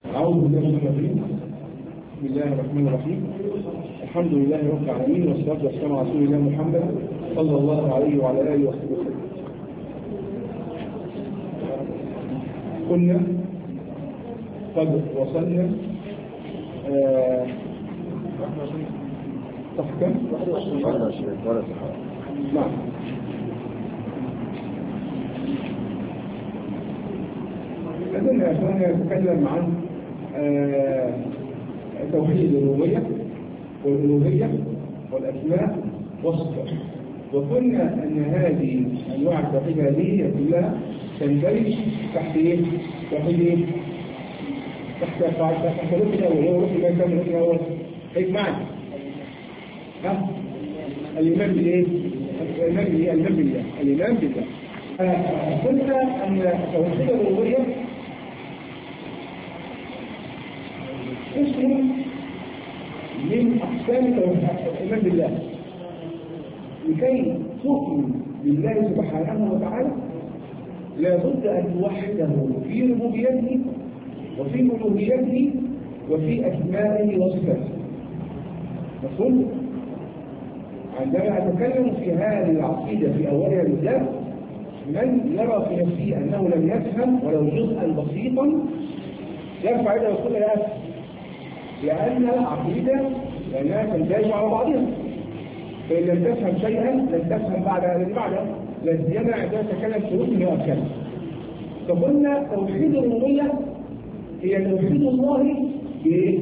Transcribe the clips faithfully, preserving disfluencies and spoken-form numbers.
أعوذ بالله من الرجيم. بسم الله الرحمن الرحيم. الحمد لله رب العالمين، والصلاة والسلام على رسول الله محمد صلى الله عليه وعلى آله وصحبه وسلم. كنا قد وصلنا آه صح كم؟ نعم. لازلنا يا اخواننا نتكلم عن آه توحيد الربوبية والألوهية والأسماء والصفات، وقلنا أن هذه أنواع التوحيد هذه كلها تندرج تحت إيه؟ تحت إيه؟ تحت تحت الركن الأول. هو الركن ما كان الركن الأول؟ هيك معنا ها؟ الإيمان بالإيه؟ الإيمان بالله الإيمان بالله الإيمان بالله. قلنا أن توحيد الربوبية اسم من أقسام الإيمان بالله. لكي تؤمن بالله سبحانه وتعالى لا بد أن توحده في ربوبيته وفي ألوهيته وفي أسمائه وصفاته. مفهوم؟ عندما أتكلم في هذه العقيدة في أولها بالذات، من يرى في نفسه أنه لم يفهم ولو جزءا بسيطا يرفع يده ويقول لا أفهم، لأن العقيدة لأنها تندرج على بعضها، فإن لم تفهم شيئا لن تفهم بعد الذي بعده، لا سيما عندما تتكلم في ركن وأركان. فقلنا توحيد الربوبية هي توحيد الله بإيه؟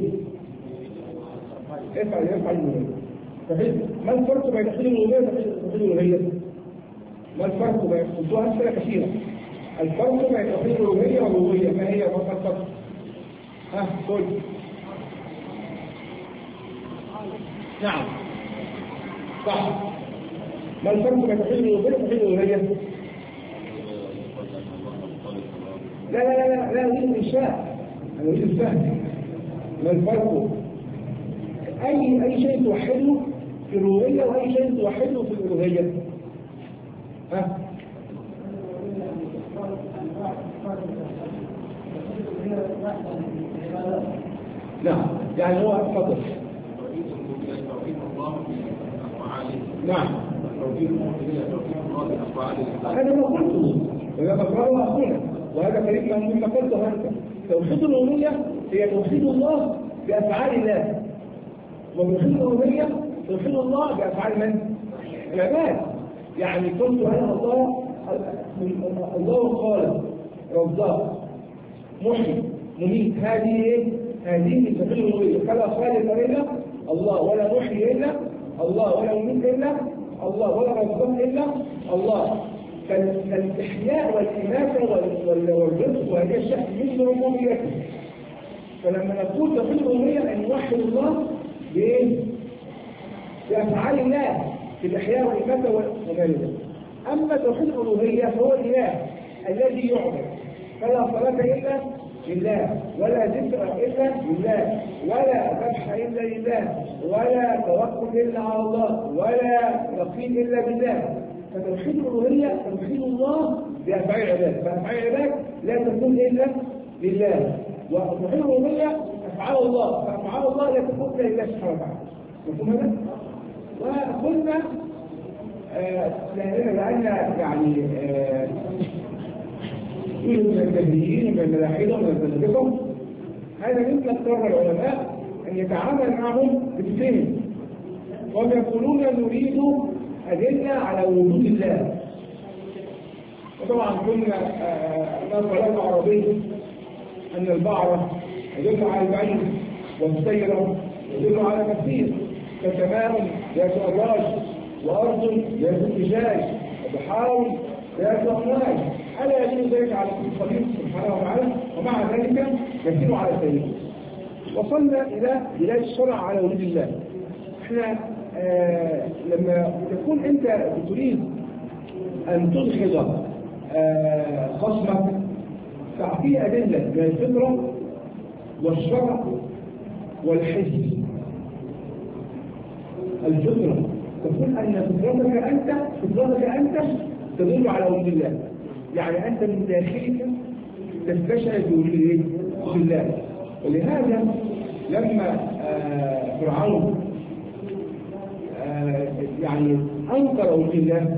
افعل افعل الربوبية. ما الفرق بين توحيد الربوبية وتوحيد الألوهية؟ ما الفرق بين قلتوها أسئلة كثيرة. الفرق بين توحيد الربوبية والألوهية ما هي؟ ما الفرق؟ ها قل. نعم صح. ما الفرق بين توحيد الربوبية وتوحيد الألوهية؟ لا لا لا لا أريد الإنشاء، أنا أريد الفهم. ما الفرق؟ أي أي شيء توحده في الربوبية وأي شيء توحده في الألوهية؟ ها؟ نعم يعني هو فضل. نعم هذا ما قلته وهذا بقرأه أخونا، وهذا كريم مما قلته أنت. توحيد الألوهية هي توحيد الله بأفعال الله، وتوحيد الألوهية توحيد الله بأفعال من؟ العباد. يعني قلت أنا الله الله خالق رزاق محيي مميت، هذه ايه؟ هذه توحيد الألوهية. فلا خالق إلا الله، ولا محيي إلا الله، ولا مميت إلا الله، ولا رزاق إلا الله. فالإحياء والإماتة والرزق وهذه الشيء من ربوبيته. فلما نقول توحيد الألوهية أن نوحد الله بإيه؟ بأفعال الله في الإحياء والإماتة والممارسة. أما توحيد الألوهية فهو الإله الذي يعبد، فلا صلاة إلا لله، ولا ذكر إلا لله، ولا ذبح إلا لله، ولا توكل إلا على الله، ولا يقين إلا بالله. فتوحيد الألوهية توحيد الله بأفعال العباد، فأفعال العباد لا تكون إلا لله، وتوحيد الألوهية أفعال الله، فأفعال الله لا تكون إلا لله سبحانه وتعالى. مفهوم هذا؟ وقلنا آه لأن يعني آه يوجد من الجهميين ومن الملاحدة ومن الفلاسفة، هذا مما اضطر العلماء أن يتعامل معهم بالفهم، وهم يقولون نريد أدلة على وجود الله. وطبعا كنا نقل عربي أن البعرة يدل على البعير، والسيرة يدل على كثير، كسماء ذات أبراج، وأرض ذات اتجاه، وبحار ذات أمواج. ألا يدل ذلك على الخليق سبحانه وتعالى؟ ومع ذلك يسير على السير. وصلنا إلى بلاد الشرع على وجود الله. احنا آه لما تكون أنت تريد أن تدخل آه خصمك تعطيه أدلة من الفطرة والشرع والحس. الفطرة تقول أن فطرتك أنت فطرتك أنت تدل على وجود الله، يعني أنت من داخلك تستشعر بوجود الله. ولهذا لما آه فرعون آه يعني أنكر وجود الله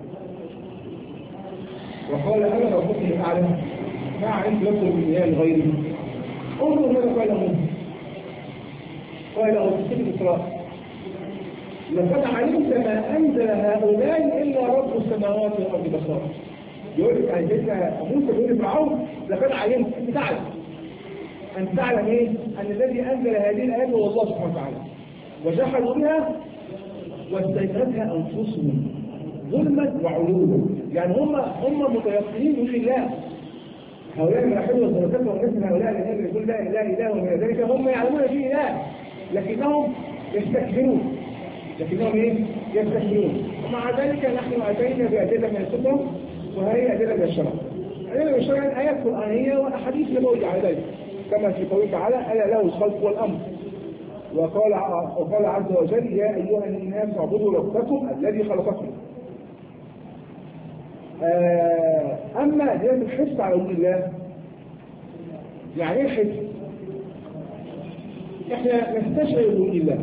وقال أنا ربكم الأعلى ما علمت لكم من إله غيري، انظر ماذا قال له قال له في سورة الإسراء لقد علمت ما أنزل هؤلاء إلا رب السماوات والأرض بصائر. يقول لك عن سيدنا موسى بيقول لفرعون لقد علمت، أنت تعلم أن تعلم إيه؟ أن الذي أنزل هذه الآيات هو الله سبحانه وتعالى، وجحدوا بها واستيقنتها أنفسهم ظلما وعلوا. يعني هم هم متيقنين بوجود الله. هؤلاء الملاحدة والزلزال والناس من هؤلاء الذين يقول لا إله إلا هو ومن ذلك هم يعلمون فيه إله لكنهم يستكبرون. لكنهم ايه؟ يستكبرون. ومع ذلك نحن اتينا بادله من الكتب وهي ادله من الشرع. ادله من الشرع ايات قرانيه واحاديث نبويه على ذلك كما في قوله تعالى الا له الخلق والامر. وقال وقال عز وجل يا ايها الناس اعبدوا ربكم الذي خلقكم. آه اما دلالة الحس على وجود الله يعني ايه الحس؟ احنا نستشعر وجود الله.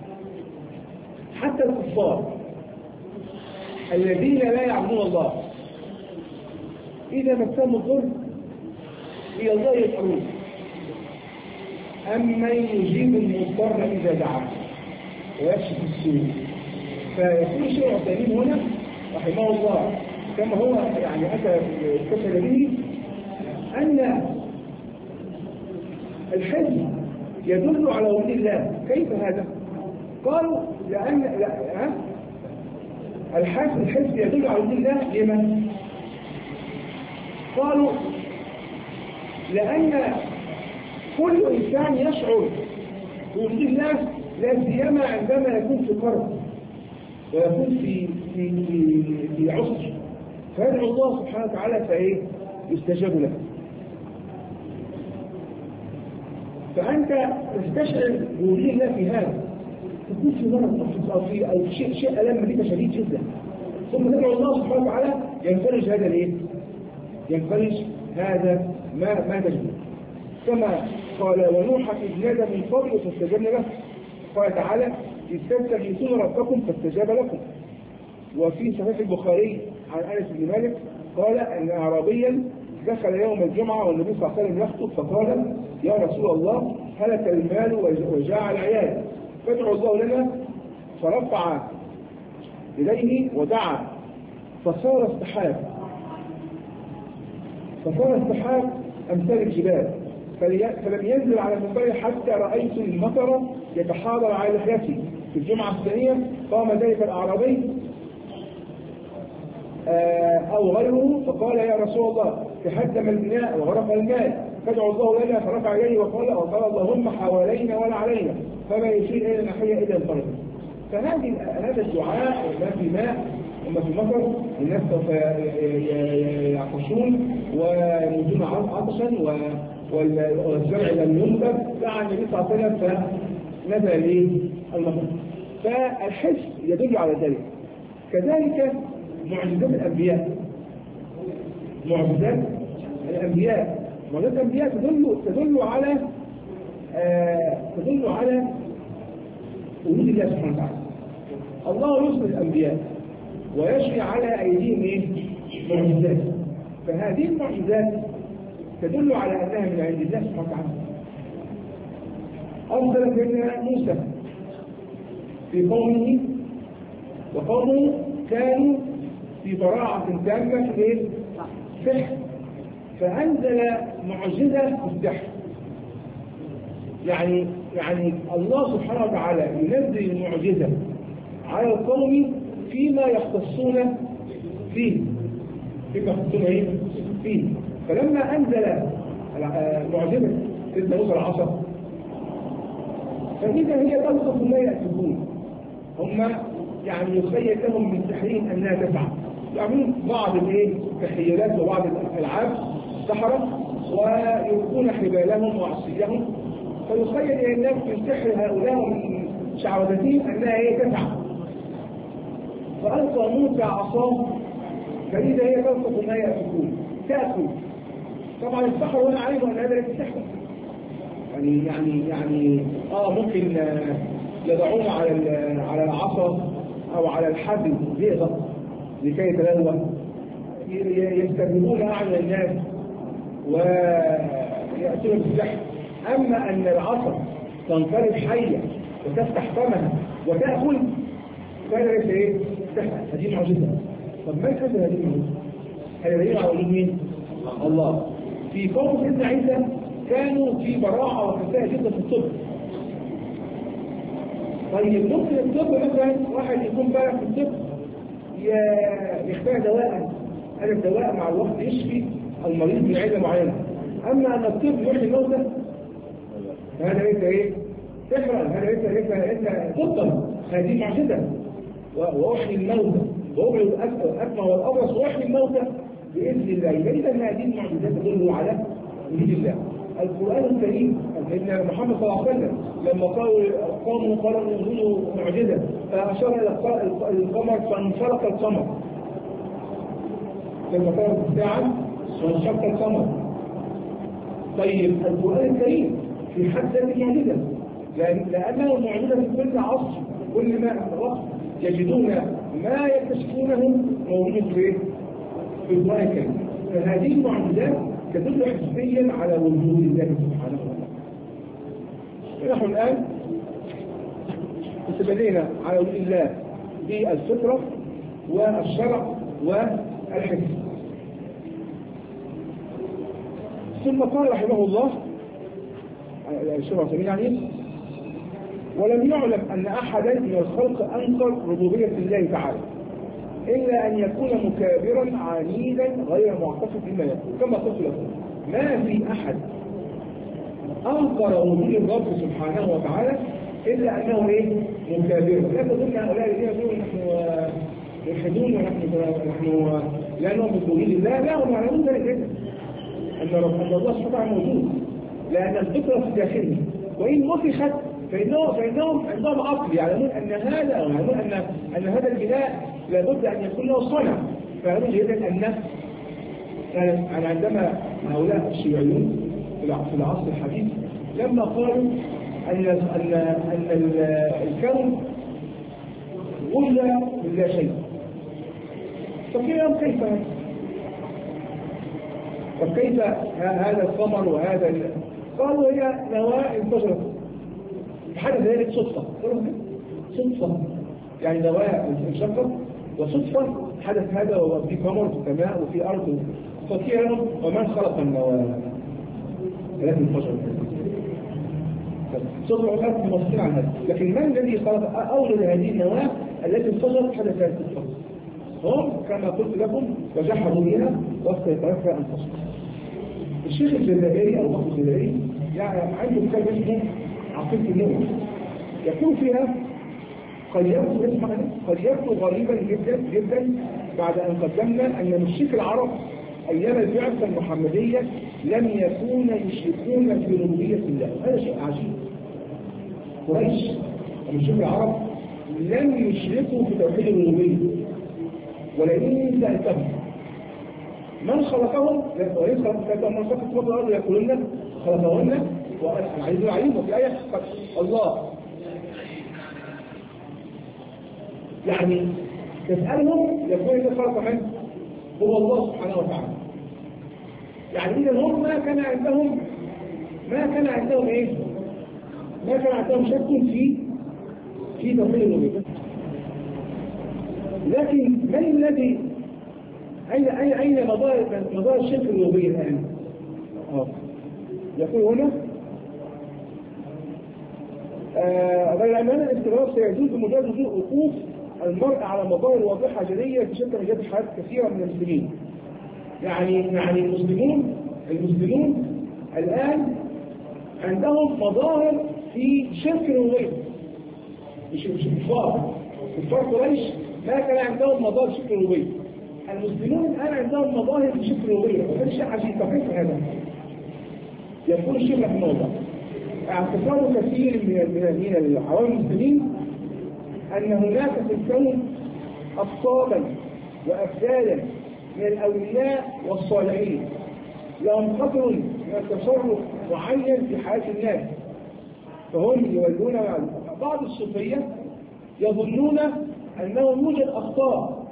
حتى الكفار الذين لا يعبدون الله إذا مسهم الضر إلى الله يسألون أمن يجيب المضطر إذا دعاه ويكشف السوء. فيكون الشيخ العثيمين هنا رحمه الله كما هو يعني أتى اتصل به أن الحزب يدل على وجود الله. كيف هذا؟ قالوا لأن لا الحزب الحزب يدل على وجود الله لمن؟ قالوا لأن كل إنسان يشعر بوجود الله لا سيما عندما يكون في كرب ويكون في في في, في عسر فيدعو الله سبحانه وتعالى فإيه؟ يستجاب له. فأنت تستشعر بوجود الله في هذا تكون في مرض أو في أو شيء شيء ألم بك شديد جدا ثم تدعو الله سبحانه وتعالى ينفرج هذا الإيه؟ ينفرج هذا ما ما تجد. كما قال ونوحا إذ نادى من قبل فاستجبنا له. قال تعالى إذ تستغيثون ربكم فاستجاب لكم. وفي صحيح البخاري عن أنس بن مالك قال أن أعرابيا دخل يوم الجمعة والنبي صلى الله عليه وسلم يخطب فقال يا رسول الله هلك المال وجاع العيال فادعوا الله لنا. فرفع إليه ودعا فصار السحاب فصار السحاب أمثال الجبال فلم ينزل على المنبر حتى رأيت المطر يتحاضر على لحيته. في الجمعة الثانية قام ذلك الأعرابي أو غيره فقال يا رسول الله تهدم البناء وغرق المال فادعوا الله لنا. فرفع إليه وقال وقال اللهم حوالينا ولا علينا فما يشير إلى ناحية إلى الفرد. فهذه هذا الدعاء ما في ماء وما في مطر الناس سوف يعطشون ويموتون عطشا والزرع لم ينبت دعا النبي صلى الله عليه وسلم فنزل ليه المطر. فالحس يدل على ذلك. كذلك معجزات الأنبياء معجزات الأنبياء معجزات الأنبياء تدل تدل على آه تدل على وجود الله سبحانه وتعالى. الله يرسل الأنبياء ويشري على أيديهم إيه؟ معجزات. فهذه المعجزات تدل على أنها من عند الله سبحانه وتعالى. أرسل سيدنا موسى في قومه وقومه كانوا في براعة تامة في السحر فأنزل معجزة في السحر. يعني يعني الله سبحانه وتعالى ينزل المعجزة على القوم فيما يختصون فيه فيما يختصون ايه؟ فيه. فلما أنزل معجزة سيدنا موسى العصا فإذا هي تلقف ما يأتون هم يعني يخيل لهم من سحرهم أنها تسعى يعملون بعض الايه التخيلات وبعض الألعاب سحرة ويلقون حبالهم وعصيهم فيخيل إلى الناس من سحر هؤلاء ومن شعوذتهم أنها هي تسعى. فألقى موسى عصاه فإذا هي تلقف ما يأتون تأكل. طبعا السحر هنا علموا أن هذا ليس سحر يعني يعني يعني اه ممكن يضعون على على العصا او على الحبل زئبق لكي يتلوى، يستخدمون اعين الناس وياتون بالسحر. اما ان العصا تنقلب حيه وتفتح فمها وتاكل فهذا ليس ايه؟ سحر، هذه معجزه. طب ما كان هذه المعجزه؟ هذا دليل على وجود مين؟ الله. في قوم سيدنا عيسى كانوا في براعه وكفاءه جدا في الطب. طيب ممكن الطب مثلا واحد يكون بارع في الطب يختار دواء، هذا الدواء مع الوقت يشفي المريض من عله معينه. اما ان الطب يحيي الموتى فهذا ليس ايه؟ سحرا، هذا ليس ليس ليس طبا، هذه معجزه. واحيي الموتى وابعد الاكمى والابرص واحيي الموتى باذن الله. اذا هذه المعجزات تدل على وجود الله. القرآن الكريم سيدنا محمد صلى الله عليه وسلم لما قالوا قوموا قالوا انزلوا معجزة فأشار إلى القمر فانفلق القمر. لما قالوا الساعة وانشق القمر. طيب القرآن الكريم في حد ذاته معجزة لأنه معجزة في كل عصر كل ما وقت يجدون ما يكتشفونه موجود في في القرآن الكريم. فهذه المعجزات تدل حسيا على وجود الله سبحانه وتعالى. نحن الآن استدلينا على وجود الله بالفطرة والشرع والحكم. ثم قال رحمه الله الشرع يعني ولم يعلم أن أحدا من الخلق أنكر ربوبية الله تعالى إلا أن يكون مكابرا عنيدا غير معتصف بما يقول. كما قلت لكم ما في أحد أنكر وجود الرب سبحانه وتعالى إلا أنه إيه؟ مكابر. لا تظن هؤلاء الذين يقولون نحن يلحدون ونحن نحن لا نؤمن بوجود الله، لا هم يعلمون ذلك جدا أن رب أن الله سبحانه وتعالى موجود، لأن الفطرة في داخله وإن نفخت فإنهم فإنهم عندهم عقل يعلمون أن هذا يعلمون أن أن هذا البناء لابد أن يكون له صنع. فيعلمون جيدا أن يعني عندما هؤلاء الشيوعيون في العصر الحديث لما قالوا أن أن أن الكون وجد من لا شيء. طب كيف طب كيف هذا القمر وهذا ال... قالوا هي نواة انفجرت. حدث ذلك صدفة صدفة يعني نواة انشقت وصدفة حدث هذا وفي قمر في السماء وفي أرض فكيرا ومن خلق النواة التي انفجرت. صدفة الأرض مصير عن هذا، لكن من الذي خلق أولد هذه النواة التي انفجرت حدث هذه الصدفة؟ هم كما قلت لكم وجحدوا بها واستيقظتها أنفسهم. الشيخ الجزائري أو الشيخ الجزائري يعني عنده كتاب اسمه عقيدة النور، يقول فيها قد يبدو اسمع قد يبدو غريبا جدا جدا بعد أن قدمنا أن مشرك العرب أيام البعثة المحمدية لم يكونوا يشركون في ربوبية الله. هذا شيء عجيب. قريش ومشرك العرب لم يشركوا في توحيد الربوبية، ولئن سألتهم من خلقهم ولئن سألتهم من خلق السماوات والأرض يقولون خلقهن وعايزين عليهم. وفي آية الله يعني تسألهم يقول إذا خلق من هو الله سبحانه وتعالى. يعني إذا هم ما كان عندهم ما كان عندهم إيه؟ ما كان عندهم شك في في توحيد الربوبية. لكن من الذي أين أين أين مدار مدار الشرك الربوبية الآن؟ آه. يقول هنا آه غير أن هذا الاستغراب سيجوز بمجرد وجود وقوف المرء على مظاهر واضحة جلية في شتى مجالات حياة كثيرة من المسلمين. يعني يعني المسلمون المسلمون الآن عندهم مظاهر في شرك الربوبية. مش مش كفار كفار قريش ما كان عندهم مظاهر شرك الربوبية. المسلمون الآن عندهم مظاهر في شرك الربوبية، وهذا شيء عجيب. كيف هذا؟ يقول الشيخ رحمه الله اعتقاد كثير من من العوام المسلمين أن هناك في الكون أبطالا وأبدالا من الأولياء والصالحين لهم قدر تصرف معين في حياة الناس، فهم يولون بعض الصوفية يظنون أنه يوجد أخطاء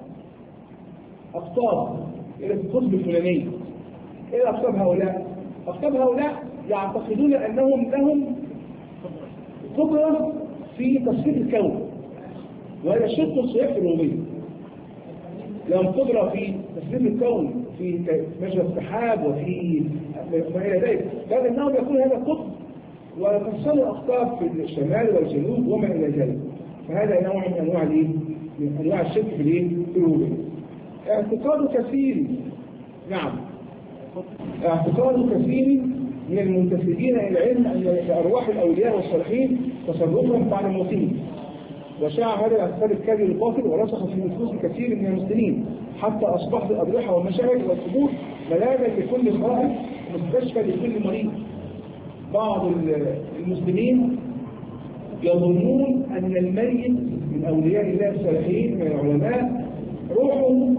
أخطاء إلى القطب الفلاني. إيه أخطاء هؤلاء؟ أخطاء هؤلاء يعتقدون أنهم لهم قدرة في تصفية الكون، وهذا شرك صحيح في الربوبية. لهم قدرة في تصفية الكون، في مجرى السحاب وفي ما إلى ذلك، بل أنهم يكون هذا قطب ويفصلوا الأخطاء في الشمال والجنوب وما إلى ذلك. فهذا نوع من أنواع الإيه؟ من أنواع الشرك في الإيه؟ في الربوبية. اعتقاد كثير نعم اعتقاد كثير من المنتسبين إلى العلم أن أرواح الأولياء والصالحين تصرفهم بعد موتهم، وشاع هذا الاعتقاد الكاذب الباطل ورسخ في نفوس كثير من المسلمين، حتى أصبحت الأضرحة والمشاهد والقبور ملاذا لكل خائف ومستشفى لكل مريض. بعض المسلمين يظنون أن الميت من أولياء الله الصالحين من العلماء روحه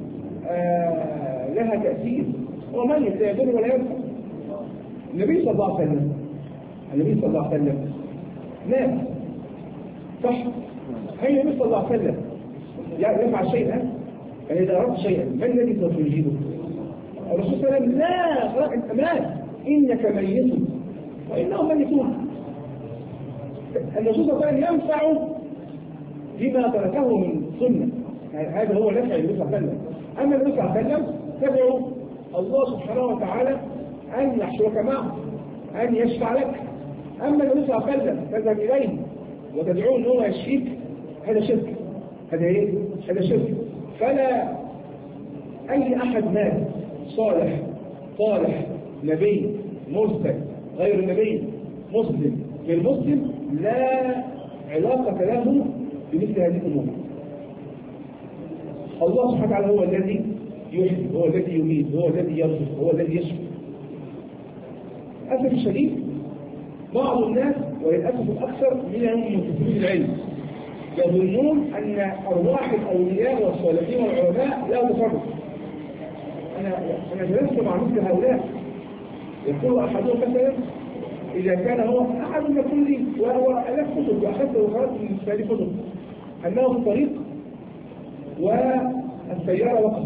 آه لها تأثير، هو ميت لا يضر ولا ينفع. النبي صلى الله عليه وسلم النبي صلى الله عليه وسلم مات صح؟ هل النبي صلى الله عليه وسلم يفعل شيئا؟ يعني إذا أردت شيئا من الذي سوف يجيبه؟ الرسول صلى الله عليه وسلم لا خلاص أنت مات إنك ميت وإنهم ميتون. الرسول صلى الله عليه وسلم ينفع بما تركه من سنة، يعني هذا هو نفع النبي صلى الله عليه وسلم. أما النبي صلى الله عليه وسلم تدعو الله سبحانه وتعالى أن يحشرك معه، أن يشفع لك. أما النبي صلى الله عليه وسلم تذهب إليه وتدعوه أن هو يشفيك، هذا شرك. هذا إيه؟ هذا شرك. فلا أي أحد مات صالح صالح نبي مرسل غير النبي مسلم غير مسلم لا علاقة له بمثل هذه الأمور. الله سبحانه وتعالى هو الذي يحيي، هو الذي يميت، هو الذي يرزق، هو الذي يشفي. للأسف الشديد بعض الناس وللأسف الأكثر منهم منتسبين العلم يظنون أن أرواح الأولياء والصالحين والعلماء لا تصرف. أنا أنا جلست مع مثل هؤلاء يقول أحدهم مثلا إذا كان هو أحد يقول لي وهو ألاف كتب وأخذت وخرجت من هذه كتب أنه في الطريق والسيارة وقفت،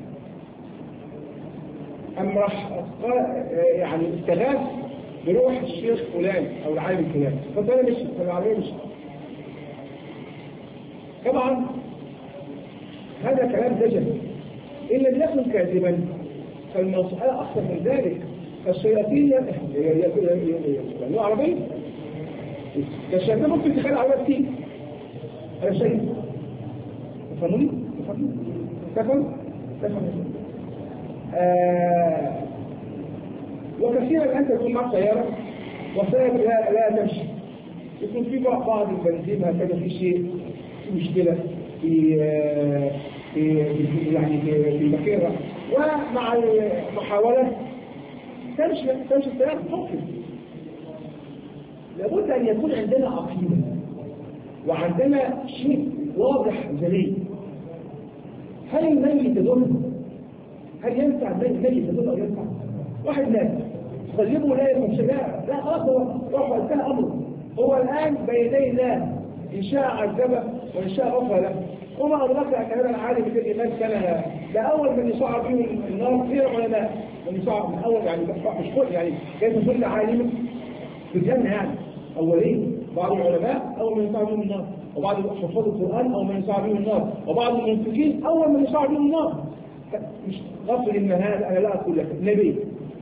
أم راح يعني استغاث بروح الشيخ فلان أو العالم فلان فطلع مشي فالعالم مشي. طبعا هذا كلام دجل، إن لم يكن كاذبا فالمسألة أكثر من ذلك. الشياطين يعني عربية الشياطين ممكن تخلي عربية كتير، هذا شيء تفهموني؟ تفهموني؟ تفهم؟ تفهم؟ آه وكثيرا أنت تكون معك سيارة وسيارة لا, لا تمشي، يكون في بعض البنزين هكذا في شيء في مشكلة في آه في يعني في المكيرة، ومع المحاولة تمشي تمشي السيارة ممكن. لابد أن يكون عندنا عقيدة وعندنا شيء واضح جلي. هل الميت يدل؟ هل ينفع الميت يدل أو ينفع؟ واحد ناس تغلبه لا يفهم شيء، لا لا خلاص هو روح انتهى أمره، هو الآن بين يدي الله إن شاء عذبه وإن شاء غفر له. وما أدرك أن هذا العالم في الإيمان كان ده أول من يصعب به النار في العلماء، من يصعب من أول يعني مش كل يعني كيف كل عالم في الجنة يعني أولين، بعض العلماء أول من يصعب بهم النار، وبعض حفاظ القرآن أول من يصعب بهم النار، وبعض المنفقين أول من يصعب بهم النار. مش غفل إن هذا أنا لا أقول لك نبي.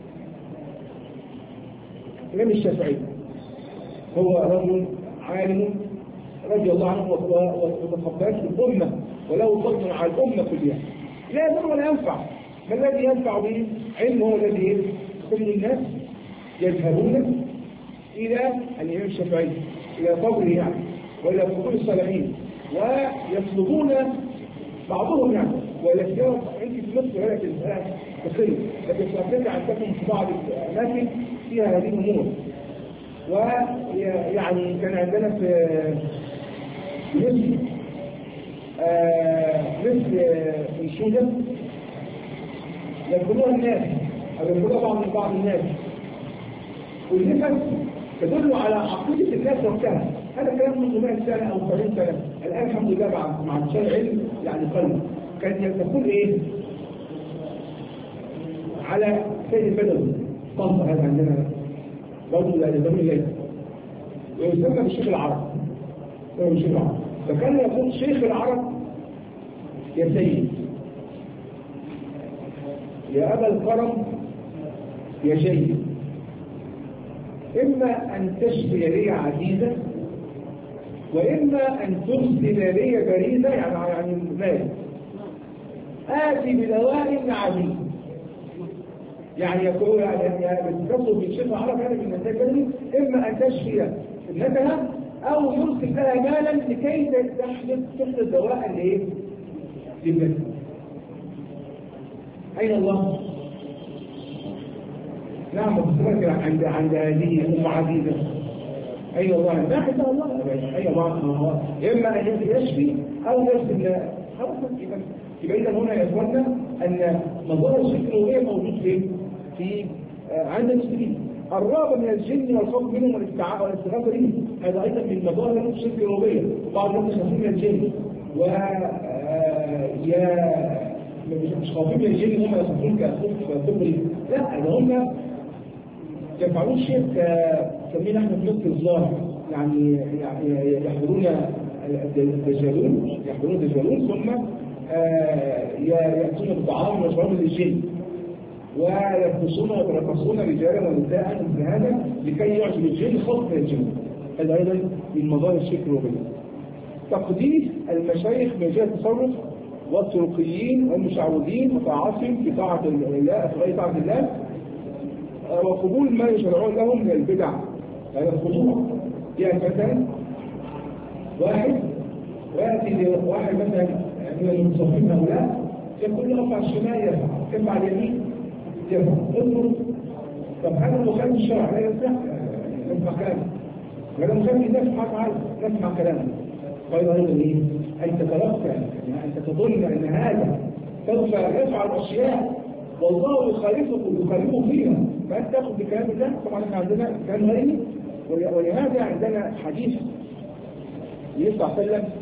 الإمام الشافعي هو رجل عالم رضي الله عنه وتقبلت الأمة وله فضل على الأمة كلها، لا يضر ولا ينفع. ما الذي ينفع به؟ علم هو الذي كل الناس يذهبون إلى الإمام الشافعي إلى قبره يعني وإلى قبور الصالحين ويطلبون بعضهم يعني، والتي أنت في مصر هذا الإنسان بخير، لكن سأستطيع أن تكون في بعض الأماكن فيها هذه الأمور. ويعني كان عندنا في مصر مثل انشودة يقولوها الناس أو يقولوها بعض بعض الناس والنفس تدل على عقيدة الناس وقتها. هذا كلام منذ مئة سنة أو سبعين سنة. الآن الحمد لله مع مع انتشار العلم يعني قل. كانت تقول إيه؟ على سيد البدوي طنطا هذا عندنا برضه لا يزال إليه ويسمى بالشيخ العرب. هو الشيخ العرب. فكان يقول شيخ العرب يا سيد يا أبا الكرم يا جيد، إما أن تشفي لي عزيزة وإما أن ترسل لي بريدة يعني يعني مال آتي بدواء عزيز. يعني يقول يعني بتتصل بالشيخ العرب يعني بالنتائج إما أن تشفي ابنتها أو يرسل لها مالا لكي تحدث تحدث دواء لإيه؟ لابنتها. أين الله؟ نعم بتفكر عند عند هذه أم عزيزة. أي والله لا حتى الله أي الله إما أن يشفي أو يرسل خلاص. يبقى إذا هنا يا إخواننا أن مظاهر الشرك الألوهية موجود فين؟ في عند المسلمين. الرغبة من الجن والخوف منهم والاستغاثة بهم هذا أيضا من مظاهر الشرك الألوهية. بعض الناس يخافون من الجن و يا مش خايفين من الجن هم يخافون كخوف طبي، لا ده هم يفعلون شيء كسمينا احنا في نص الظاهر يعني يحضرون الدجالون يحضرون الدجالون ثم يأتون بالطعام ويشربون للجن ويرقصون ويترقصون رجالا ونساء مثل هذا لكي يعجب الجن خوف من الجن. هذا ايضا من مظاهر الشرك الربوبية. تقديس المشايخ من جهة التصرف والسلوكيين والمشعوذين وطاعتهم في طاعة الله في غير طاعة الله وقبول ما يشرعون لهم من البدع. هذا الخضوع. يعني مثلا واحد ويأتي واحد مثلا من المتصوفين هؤلاء يقول له ارفع الشمال يرفع، ارفع اليمين يرفع، اضرب. طب هذا مخالف الشرع لا يصح نسمع كلامه. ولا مخالف نسمع تعالى نسمع كلامه. قال له ايه؟ ان تتلقى يعني ان تظن ان هذا سوف يفعل اشياء والله يخالفك ويخالفه فيها فانت تاخذ بكلام الله. طبعا احنا عندنا كلام غيري ولهذا عندنا حديث النبي صلى الله عليه وسلم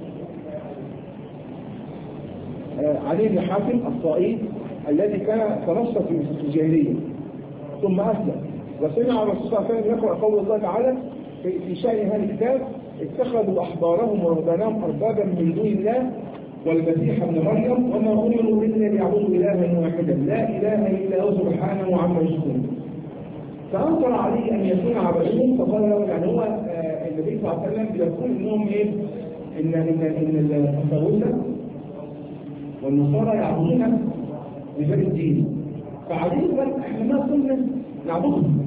علي بن حاتم الطائي الذي كان تنصت في الجاهليه ثم اسلم وسمع الرسول صلى الله عليه وسلم يقرا قول الله تعالى في شأن هذا الكتاب اتخذوا احبارهم ورهبانهم اربابا من دون الله والمسيح ابن مريم وما امروا الا ليعبدوا الها واحدا لا اله الا هو سبحانه عما يشركون. فانكر عليه ان يكون عبدهم فقال له يعني هو آه النبي صلى الله عليه وسلم بيقول انهم ايه؟ ان ان ان الطاغوت والنصارى يعبدون رجال الدين فعليه قال احنا ما كنا نعبدهم.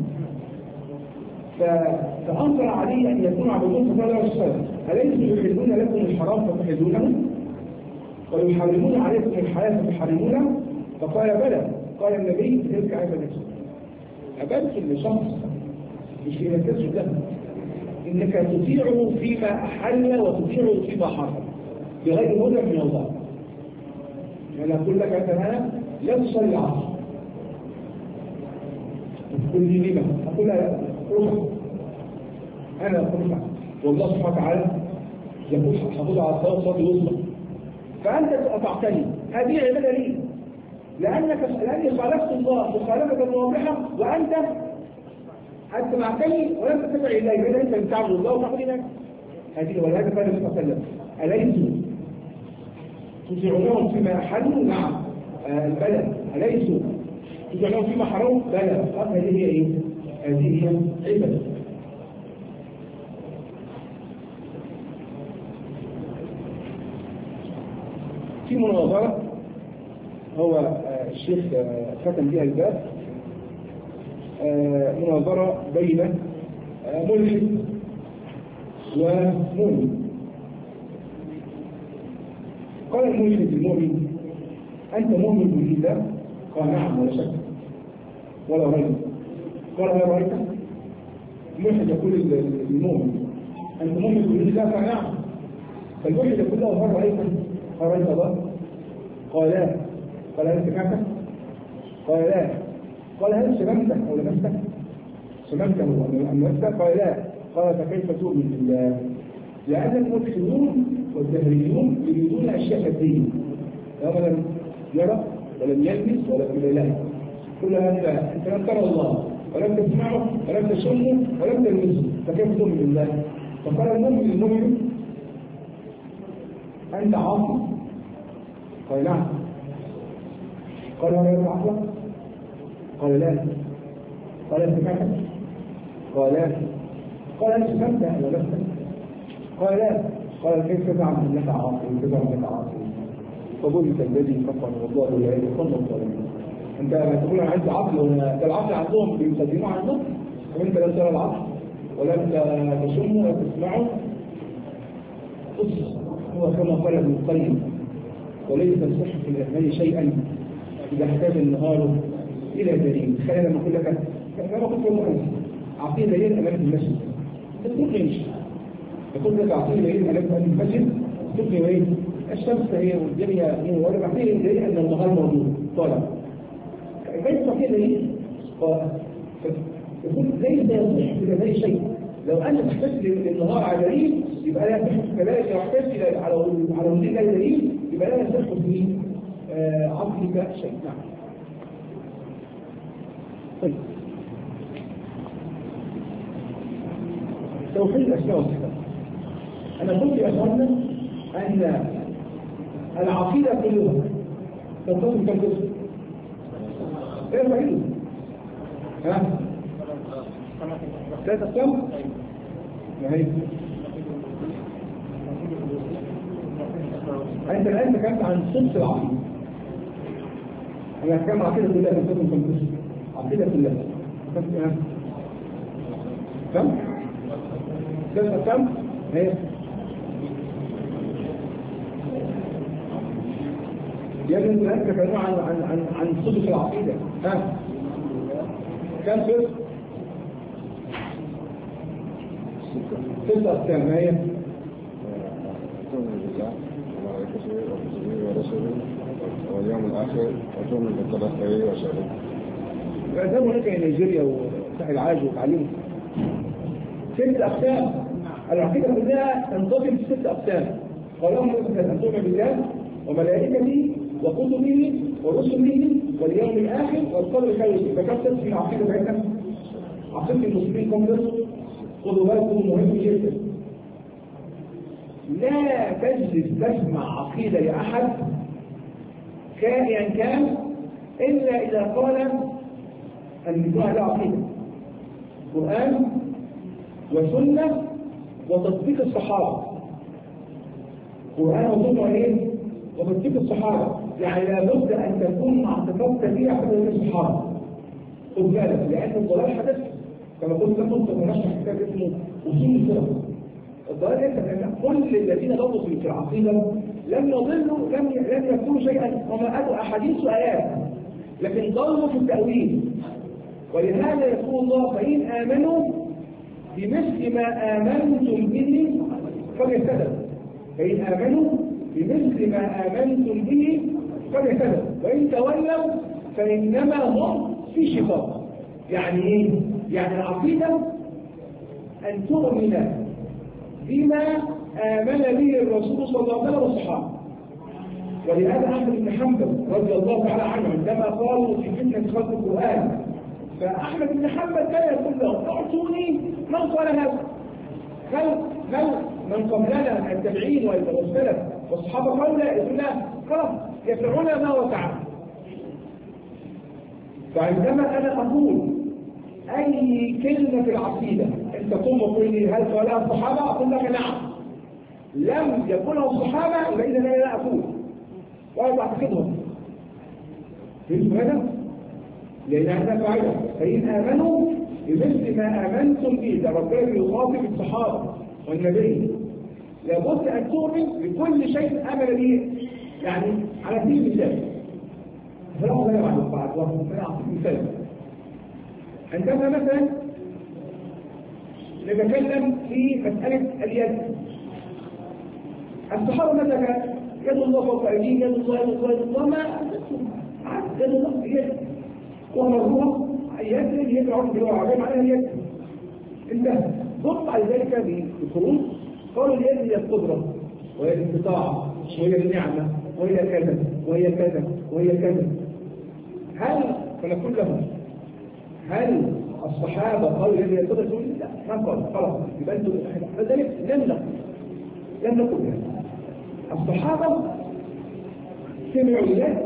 فانكر عليه ان يكون عبدهم فقال له الصلاه اليسوا يحلون لكم الحرام فتحلونه ويحرمون عليكم الحلال فتحرمونه؟ فقال بلى. قال النبي تلك عبادته. عبادة لشخص مش إذا تسجد له إنك تطيعه فيما أحل وتطيعه فيما حرم بغير هدى من الله. يعني أقول لك مثلا لا تصلي العصر تقول لي لما؟ أقول لها روح أنا أقول لك والله سبحانه وتعالى يقول حافظ على الصلاة وصلي وسطى فأنت أطعتني هذه عبادة لي لأنك لأني خالفت الله مخالفة واضحة وأنت أتبعتني ولم تتبع إلي إذا أنت من تعبد الله وتعبد إليك. هذه ولهذا قال النبي صلى الله عليه وسلم أليسوا تطيعونهم فيما حلوا؟ نعم. البلد أليسوا تطيعونهم فيما حرموا؟ بلى. قال هذه هي إيه؟ هذه هي عبادة. في مناظرة هو الشيخ ختم بها الباب مناظرة بين ملحد ومؤمن. قال الملحد المؤمن أنت مؤمن بالله؟ قال نعم ولا شك ولا ريب. قال هل رأيت؟ الملحد يقول للمؤمن أنت مؤمن بالله؟ قال نعم. فالملحد يقول له هل رأيت؟ هل رأيت الله؟ قال لا. قال هل سمعت؟ قال لا. قال هل شممت او لمست؟ سممته أمته؟ قال لا. قال فكيف تؤمن بالله؟ لأن الملحدون والدهريون يريدون أشياء الدين، هو لم يرى ولم يلمس ولم يلاقي كل هذا. أنت لم ترى الله ولم تسمعه ولم تشمه ولم تلمسه، فكيف تؤمن بالله؟ فقال المؤمن للمؤمن أنت عاصي؟ قال نعم. قال ولا يتعصى؟ قال لا. قال سمعت؟ قال لا. قال أنت سمعت أم لست؟ قال لا. قال كيف تعلم أنك عاصي وكيف أنك عاصي؟ فبهت الذي كفر والله لا يقوم الظالمين. أنت تقول أنا عندي عقل، وأنا العقل عندهم بيقدموه عن النص، وأنت لا ترى العقل ولم تشمه ولا تسمعه. بص، هو كما قال ابن القيم: وليس الصح في الأذهان شيئا إذا احتاج النهار إلى دليل. تخيل لما أقول لك كما قلت لك أعطيه دليل أمام المسجد تتركني مش يقول لك أعطيه دليل أمام المسجد تتركني وإيه؟ الشمس هي والدنيا نور، ولا بعطيه دليل أن النهار موجود طالع. كيف تعطيه دليل؟ يقول ليس يصح في الأذهان شيء. لو أنت تحتاج للنهار على دليل يبقى لا يصح كذلك. لو احتاج على على وجود دليل يبقى لا يصح في عقلك شيء. نعم. طيب، توحيد الأسماء والصفات. أنا قلت يا أخوانا أن العقيدة كلها تنقسم كم قسم؟ إيه فايدة؟ ها؟ ثلاثة أقسام؟ ما هي؟ أنت الآن تكلمت عن صنف العقيدة. أنا أتكلم عن عقيدة كلها تنقسم كم قسم؟ عقيدة كلها تنقسم كم؟ ثلاثة أقسام؟ هي يجب أن تتكلموا عن عن عن عن صدق العقيدة. ها؟ كم صدق؟ ستة أقسام. ما هي؟ تؤمن بالله وملائكته وكتبه ورسله واليوم الآخر وتؤمن بالقدر خيره وشره. فأذهبوا هناك إلى نيجيريا وساحل العاج وتعلموا ست أقسام. العقيدة كلها تنقسم في ست أقسام. قالهم أن تؤمن بالله وملائكته وكتبه ورسله واليوم الآخر والقدر خيره. فكتبت في العقيدة بتاعتنا عقيدة المسلمين كم قسم؟ خذوا بالكم مهم جدا. لا تجلس تسمع عقيدة لأحد كائنا كان إلا إذا قال أن يكون له عقيدة قرآن وسنة وتطبيق الصحابة. قرآن وسنة وإيه؟ وتطبيق الصحابة. يعني لابد أن تكون معتقدت فيها حتى الصحابة. خذ بالك، لأن الضلال حدث كما قلت لكم في منشح كتاب اسمه أصول الفرق. الضلال لأن كل الذين ضلوا في العقيدة لم يضلوا لم لم يكونوا شيئا وما أتوا أحاديث وآيات، لكن ضلوا في التأويل. ولهذا يقول الله: فإن آمنوا بمثل ما آمنتم به فقد اهتدوا. فإن آمنوا بمثل ما آمنتم به فقد اهتدوا، وإن تولوا فإنما هم في شقاق. يعني إيه؟ يعني العقيدة أن تؤمن بما آمن به الرسول صلى الله عليه وسلم والصحابة. ولهذا أحمد بن حنبل رضي الله تعالى عنه عندما قالوا في فتنة خلق القرآن، فأحمد بن حنبل كان يقول لهم: أعطوني من قال هذا. هل هل من قبلنا من التابعين والسلف والصحابة قالوا لا؟ يقول لا، خلاص يفعلون ما وسعهم. فعندما أنا أقول أي كلمة في العقيدة أنت تقوم وتقول لي هل قالها الصحابة؟ أقول لك نعم. لم يقولها الصحابة يبقى إذا أنا لا أقول ولا بعتقدهم. فهمتوا هذا؟ لأن هذا قاعدة: فإن آمنوا بمثل ما آمنتم به. ده ربنا بيخاطب الصحابة والنبي. لابد أن تؤمن بكل شيء آمن به. يعني على سبيل المثال، فلا أنا بعد بعد وقت أعطيك مثال. عندما مثلا نتكلم في مسألة اليد، الصحابة مثلا يد الله فوق أيديهم، يد الله يد الله يد الله ما يد الله يد ومرفوع يسري هي العرف اللغة العربية معناها يسري. انتهى. ضم بعد ذلك بفروض قالوا اليد هي القدرة وهي الاستطاعة وهي النعمة وهي كذا وهي كذا وهي كذا. هل فنقول لهم هل الصحابة قالوا اليد هي القدرة؟ تقول لا ما قالوا خلاص يبقى انتم لذلك لم نقل لم نقل يعني. الصحابة سمعوا اليد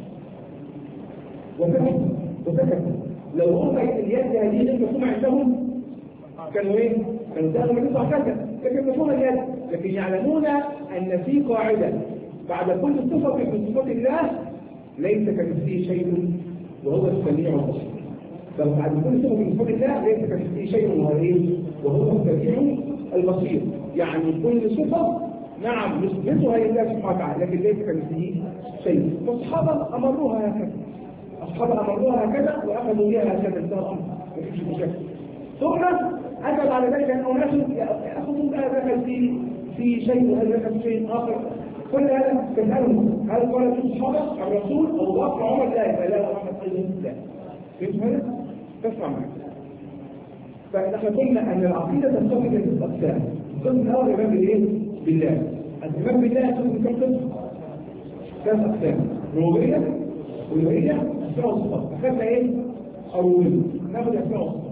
وسكتوا وسكتوا. لو هم اليد هذه لم يكون عندهم كانوا ايه؟ كانوا سألوا من يطلع كذا، لكن مفهوم اليد، لكن يعلمون ان في قاعدة بعد كل صفة من صفات الله ليس كمثله شيء وهو السميع البصير. فبعد كل صفة من صفات الله ليس كمثله شيء وهو ايه؟ وهو السميع البصير. يعني كل صفة نعم نثبتها لله سبحانه وتعالى لكن ليس كمثله شيء. فالصحابة امروها هكذا. الصحابة امروها هكذا واخذوا بها هكذا انتهى الامر مفيش مشاكل. ثم أتى بعد ذلك أن أناس يأخذون هذا في في شيء وهذا في شيء آخر. كل هذا تسألهم هل قالت الصحابة الرسول أو الله عمر لا يبقى لا محمد أيضا لا. فهمت هذا؟ تسمع معي. فنحن قلنا أن العقيدة تنتقل إلى ست أقسام. القسم الأول الإيمان بالإيه؟ بالله. الإيمان بالله يقسم كم قسم؟ ثلاث أقسام. ربوبية ألوهية أسماء وصفات. أخذنا إيه؟ الربوبية. ناخذ أسماء وصفات.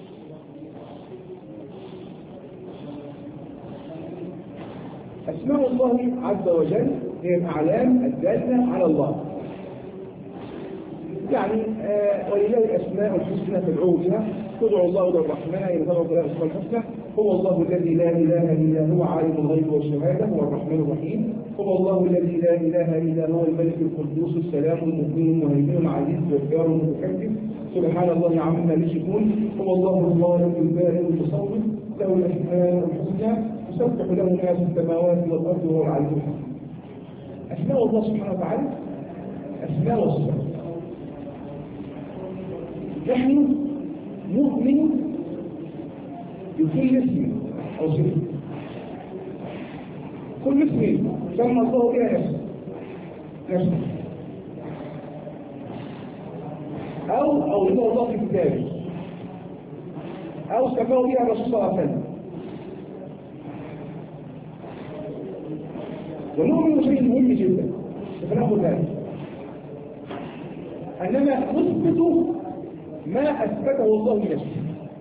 أسماء الله عز وجل هي الأعلام الدالة على الله. يعني آه ولله الأسماء الحسنى فادعوه بها تدعو الله إلى الرحمن ينظر إلى الأسماء الحسنى. هو الله الذي لا إله إلا هو عالم الغيب والشهادة هو الرحمن الرحيم. هو الله الذي لا إله إلا هو الملك القدوس السلام المؤمن المهيمن العزيز الجبار المتكبر سبحان الله عما يشركون. هو الله الخالق البارئ المصور له الأسماء الحسنى يسبح له ما في السماوات والأرض وهو العلي الحكيم. أسماء الله سبحانه وتعالى أسماء وصفات. نحن نؤمن بكل اسم أو صفة. كل اسم سمى الله بها نفسه نفسه أو أولده الله في كتابه أو سماه بها الرسول صلى الله عليه وسلم. ونؤمن شيء مهم جدا فنأخذ ذلك أننا نثبت ما أثبته الله لنفسه.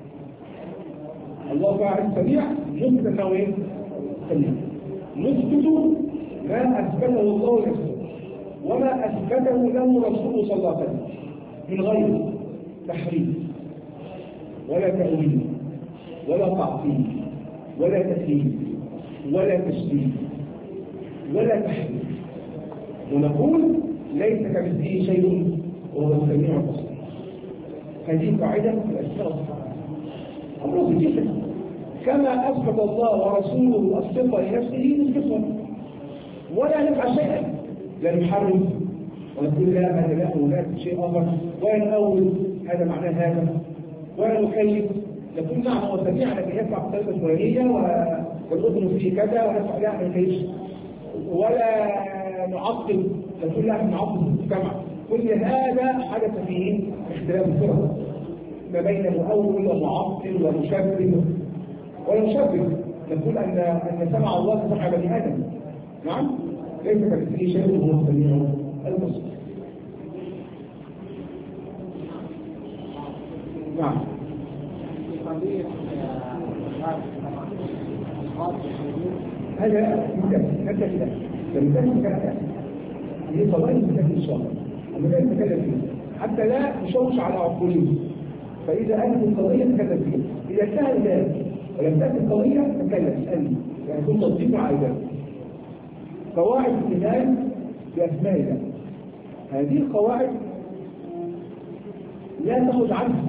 الله تعالى السميع نثبت أنه إيه؟ سميع. نثبت ما أثبته الله لنفسه وما أثبته له رسوله صلى الله عليه وسلم من غير تحريف ولا تأويل ولا تعطيل ولا تكليف ولا تشبيه ولا تحريف. ونقول ليس كمثله شيء وهو السميع البصير. هذه قاعدة في الأسماء والصفات. أمر جدا كما أثبت الله ورسوله الصفة لنفسه نثبتها ولا نفعل شيئا لا نحرف ونقول لا هذا لا هناك شيء آخر ولا نأول هذا معناه هذا ولا نكيف. نقول نعم هو سميع لكن يدفع الطريقة الفلانية والأذن فيه كذا ونفع لا ما نكيفش ولا نعطل. نقول لا نعطل المجتمع. كل هذا حدث فيه اختلاف الفرق ما بين مؤول ومعطل ومشبه ولا مشبه. نقول ان ان سمع الله كسمع بني ادم. نعم ليس كمثله شيء وهو السميع البصير. نعم هذا مثال هذا كده فمثال كده هي طبعا مثال ان شاء الله المثال نتكلم فيه حتى لا نشوش على عقولهم. فاذا اتت القضيه نتكلم فيها. اذا انتهى ذلك ولم تاتي القضيه نتكلم اسالني يعني كنت تصديق على ذلك. قواعد الايمان باسماء الله هذه القواعد لا تخرج عنها.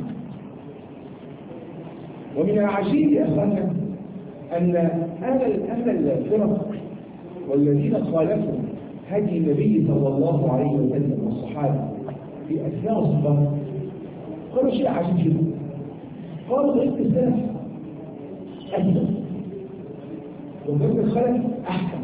ومن العجيب يا اخوانا ان اهل اهل الفرق والذين خالفوا هدي النبي صلى الله عليه وسلم والصحابه في اثناء الصلاه قالوا شيء عجيب جدا. قالوا طريقه السلف اجمل وطريقه الخلف احسن.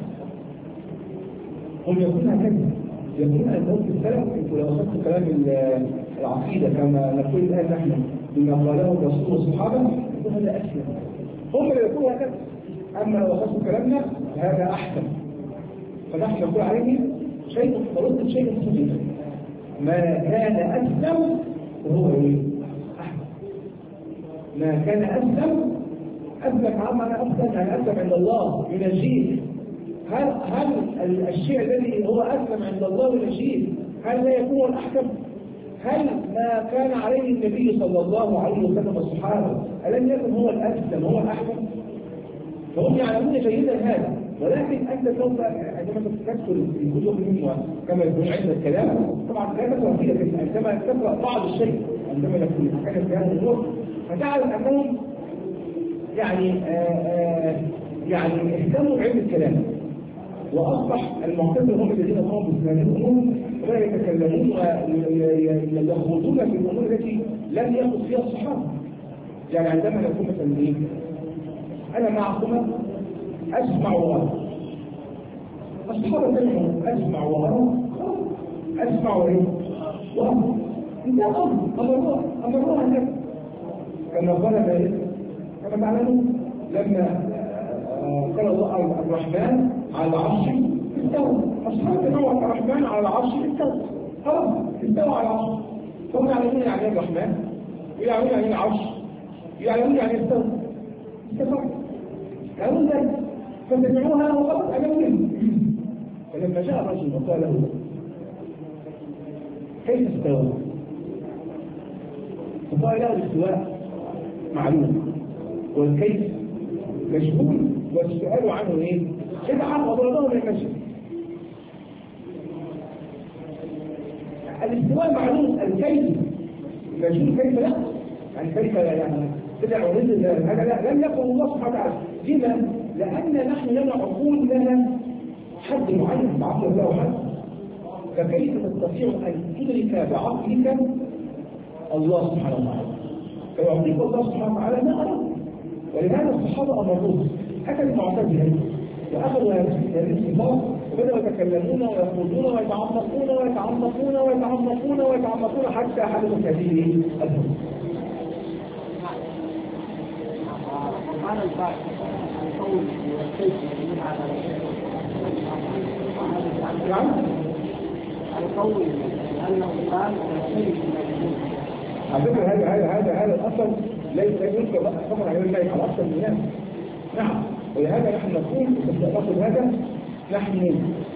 هم يقولون هكذا يقولون ان طريقه السلف انتوا لو اخذتوا كلام العقيده كما نقول الان نحن بما قاله الرسول والصحابة هذا أسلم. هم اللي يقولوا هكذا. أما لو خصوا كلامنا هذا أحسن. فنحن نقول عليه شيء فرد شيء خفيف. ما كان أسلم وهو إيه؟ أحسن. ما كان أسلم أسلم عما أسلم يعني أسلم عند الله ينجيه. هل هل الشيء الذي هو أسلم عند الله ينجيه هل لا يكون الأحكم؟ هل ما كان عليه النبي صلى الله عليه وسلم والصحابة ألم يكن هو الأسلم هو الأحكم؟ فهم يعلمون جيدا هذا، ولكن أنت سوف عندما تدخل في كتبهم كما يكون عند الكلام طبعا لا تقرأ فيها عندما تقرأ بعض الشيء عندما يكون يتحدث في هذا الأمور فتعلم أنهم يعني آآ آآ يعني اهتموا بعلم الكلام، وأصبح المعتزلة هم الذين قاموا بهذه الأمور ولا يتكلمون ويخوضون في الأمور التي لم يخوض فيها الصحابة. يعني عندما نكون مثلا إيه؟ أنا معكم أسمع وأرى. الصحابة سمعوا أسمع وأرى أسمع وأرى وأرى أنت أمر أمر أمر هكذا كما قال ذلك كما تعلمون لما قال الله الرحمن على العرش استوى. أصحاب سمعوا الرحمن على العرش استوى. خلاص استوى على العرش. هم يعلمون يعني ايه الرحمن ويعلمون يعني ايه العرش يعلمون يعني ايه استوى. استوى يعلمون ذلك فسمعوها وقالوا أجابوا. فلما جاء الرجل وقال له كيف استوى؟ فقال له الاستواء معلوم والكيف مجهول والسؤال عنه ايه؟ بدعة وضربه من المسجد. الاستواء معلوم الكيف مجهول كيف لا؟ يعني كيف يعني بدع ونزل هذا لا لم يكن الله سبحانه وتعالى. لما؟ لأن نحن لنا عقول لنا حد معين بعقل الله حد. فكيف تستطيع أن تدرك بعقلك الله سبحانه وتعالى؟ فيعطيك الله سبحانه وتعالى ما أراد. ولهذا الصحابة أمروه أكل المعتزلة وأخذوا هذه الصفات وبدأوا يتكلمون ويخوضون ويتعمقون ويتعمقون ويتعمقون ويتعمقون حتى حدثت هذه الأمور. هذا البعض القول والكيف من هذا نعم القول أنه قال والكيف على فكرة هذا هذا هذا هذا الأصل ليس يذكر فقط على الله على أصل الناس. نعم ولهذا نحن نقول نقول هذا نحن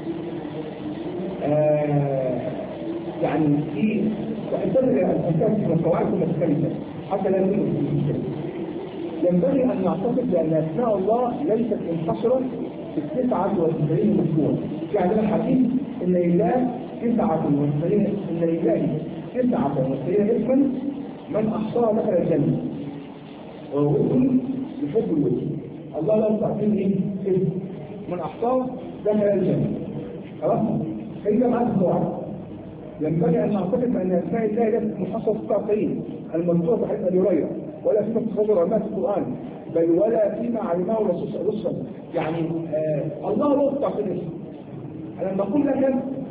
آه يعني في وانتظر الأساس من القواعد المختلفة حتى لا نكون في المشكلة. ينبغي أن نعتقد بأن أسماء الله ليست منحصرة في التسعة والتسعين مذكورة. في عندنا حديث إن لله تسعة وتسعين إن لله تسعة وتسعين اسما من أحصاها دخل الجنة ووجه يحب الوجه. الله لا تعطيه ايه؟ اسم من أحصاه دخل الجنة. خلاص؟ فإذا معك القواعد ينبغي أن نعتقد بأن أسماء الله ليست منحصرة في التسعين المذكورة في حديث أبي هريرة ولا فيما تخرج علماء في القرآن بل ولا فيما علمه الرسول صلى الله عليه وسلم. يعني آه الله لا تعطيه اسم. أنا لما أقول لك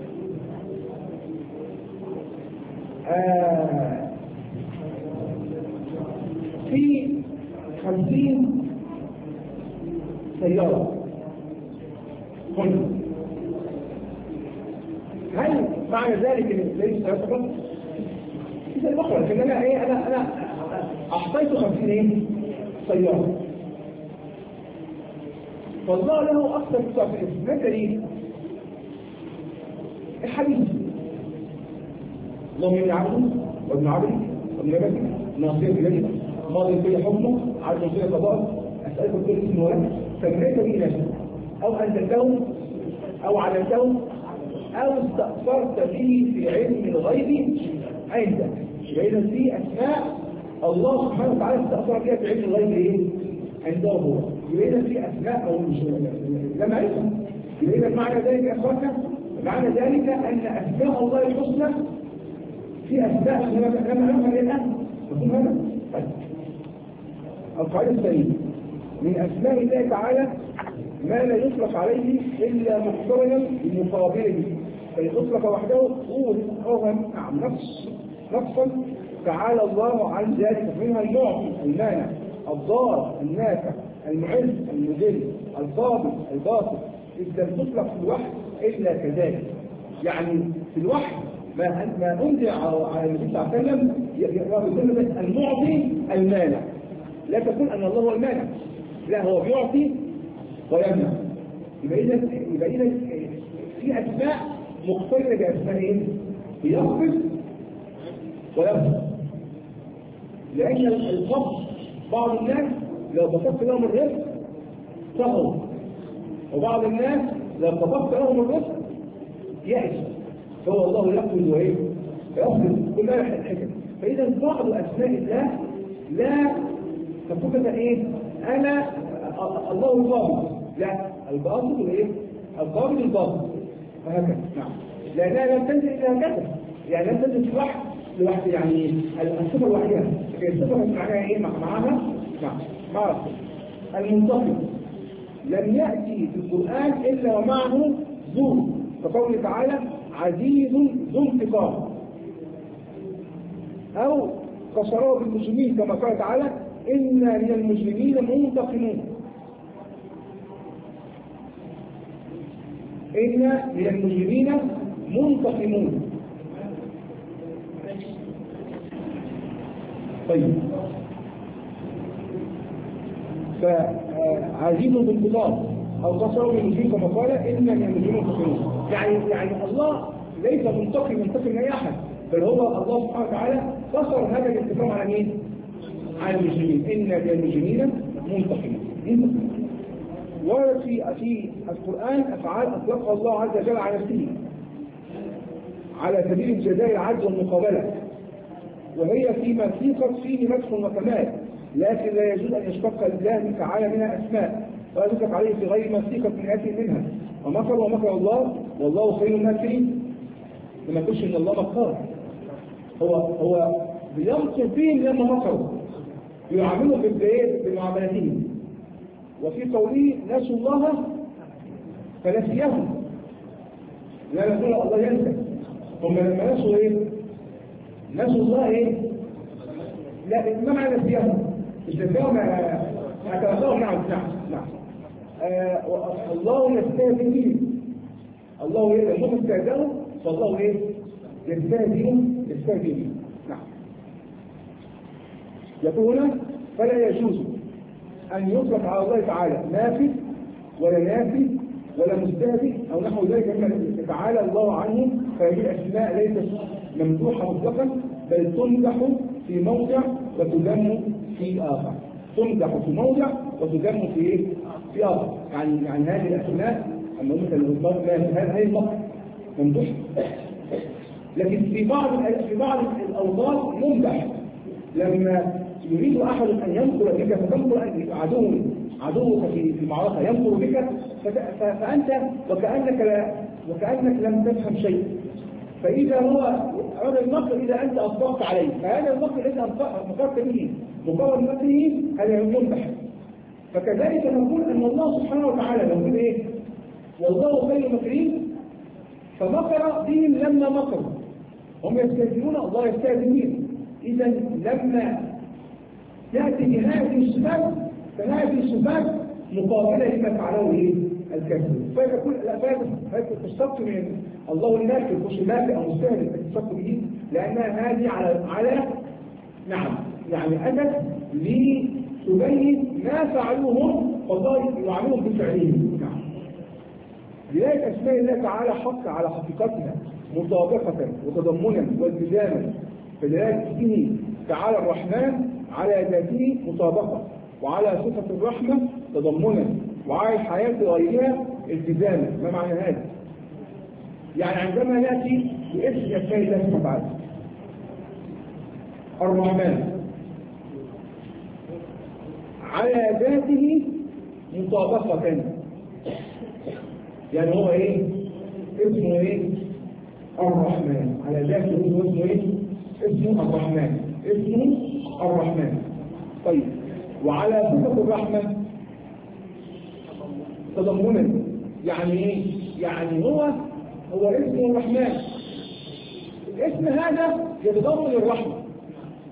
آه في خمسين سيارة هنا هل معنى ذلك ان ليس سيارة فقط؟ إذا الأخرى لكن أنا إيه أنا أنا أحطيت خمسين إيه سيارة فالله له أكثر من تسعة في الاسم. ما دليل؟ الحديث اللهم إني عبد وابن عبد وابن عبد ناصية بيدك ماضي في حكمه عدل في قضاء أسألكم كل اسم ولد سميت به نفسك أو أنزلته أو علمته أو استأثرت به في علم الغيب عندك. إذا في أسماء الله سبحانه وتعالى استأثر بها في علم الغيب إيه؟ عنده هو. إذا في أسماء أو مش لما عرفها. إذا معنى ذلك يا أخوانا معنى ذلك أن أسماء الله الحسنى في أسماء لما نفهم الآن نقول هذا القاعدة الثانية من أسماء الله تعالى ما لا يطلق عليه إلا مقترنا بمقابله فإن أطلق وحده هو هو نعم نفس نفسا تعالى الله عن ذلك، منها المعطي المانع، الضار النافع، المعز المذل، القابض الباسط، إذ لم تطلق في الوحي إلا كذلك. يعني في الوحي ما ما أنزل على النبي صلى الله عليه وسلم يقول بس المعطي المانع، لا تقول أن الله هو المانع، لا هو بيعطي ويمنع. يبقى إذا يبقى إذا في أسماء مقترنة بأسماء إيه؟ يخفض ويخفض، لأن الخفض بعض الناس لو بسطت لهم الرزق سهروا، وبعض الناس لو بسطت لهم الرزق يأس، فهو الله يقبض وإيه؟ يقبض كلها الحكم. فإذا بعض أسماء الله لا تقول كده إيه؟ أنا الله القابض، لا، الباسط الإيه؟ القابض الباسط، وهكذا. نعم، لأنها لم تنزل إلى هكذا، يعني لم تنزل في واحد لوحده، يعني الصفة الوحيدة، لكن الصفة معناها إيه معاها؟ نعم، مع المنتقم لم يأتي في القرآن إلا ومعه ذو، كقوله تعالى عزيز ذو انتقام، أو كشراب المجرمين كما قال تعالى إنا من المجرمين منتقمون، إنا من المجرمين منتقمون. طيب، فعزيز بالانتقام او تصرف المجرمين كما قال ان من المجرمين منتقمون، يعني يعني الله ليس منتقم منتقم لاي احد، بل هو الله سبحانه وتعالى قصر هذا الانتقام على مين؟ على المجرمين، ان من المجرمين منتقمون. ورد في في القران افعال اطلقها الله عز وجل على نفسه على سبيل الجزاء العدل والمقابله، وهي فيما سيقت فيه مدح وكمال، لكن لا يجوز أن يشتق لله تعالى منها أسماء ولا يطلق عليه في غير ما سيقت من آية منها. ومكر ومكر الله والله خير الماكرين، لما تقولش إن الله مكار، هو هو بيمكر فيهم لما مكروا، يعاملهم بمعاملتهم. وفي قوله نسوا الله فنسيهم، لا نقول الله ينسى، هم لما نسوا إيه؟ نسوا الله إيه؟ لا، ما معنى نسيهم؟ استثناء اعتراضهم. نعم نعم نعم آه الله يستهزئ به، الله لما استهزئوا فالله ايه؟ يستهزئ يستهزئ به. نعم. يقول هنا فلا يجوز ان يطلق على الله تعالى نافي ولا نافي ولا مستهزئ او نحو ذلك مما تعالى الله عنه، فهذه اسماء ليست ممدوحه مطلقا، بل تمدح في موضع وتذم في آخر، تمدح في موضع وتذم في إيه؟ في آخر. يعني يعني هذه الأسماء أما مثل هذه المطر ممدوح، لكن في بعض في بعض الأوضاع يمدح، لما يريد أحد أن ينكر بك فتنكر عدو عدوك في في معركة ينكر بك، فأنت وكأنك لا وكأنك لم تفهم شيء، فإذا هو هذا المكر إذا أنت أطلقت عليه، فهذا المكر الذي مكرت به مقابل مكره هذا يمدح. فكذلك نقول أن الله سبحانه وتعالى نقول إيه؟ والله خير المكرين، فمكر بهم لما مكروا، هم يستهزئون الله يستهزئ بهم. إذا لما تأتي بهذه الصفات فهذه الصفات مقابلة لما فعله إيه؟ الكافر، فيقول لا تشتق من الله الماكر مش ماكر أو مستهزئ تشتق به، لأنها هذه على على نعم يعني أتت لتبين ما فعلوهم فالله يعاملهم بفعلهم. نعم. لذلك أسماء الله تعالى حق على حقيقتها مطابقة وتضمنا والتزاما، فلذلك اسمه تعالى الرحمن على ذاته مطابقة، وعلى صفة الرحمة تضمنا، وعلى الحياة غيرها التزاما. ما معنى هذا؟ يعني عندما نأتي باسم أسماء الله سبحانه وتعالى الرحمن على ذاته مطابقة، يعني هو ايه؟ اسمه ايه؟ الرحمن على ذاته اسمه ايه؟ اسمه الرحمن، اسمه الرحمن. طيب، وعلى صفة الرحمة تضمنا، يعني ايه؟ يعني هو هو اسمه الرحمن، الاسم هذا يتضمن الرحمة،